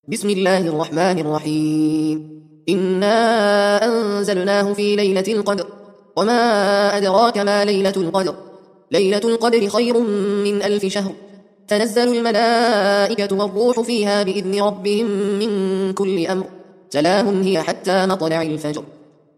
بسم الله الرحمن الرحيم. إنا أنزلناه في ليلة القدر وما أدراك ما ليلة القدر. ليلة القدر خير من 1000 شهر. تنزل الملائكة والروح فيها بإذن ربهم من كل أمر. سلام هي حتى مطلع الفجر.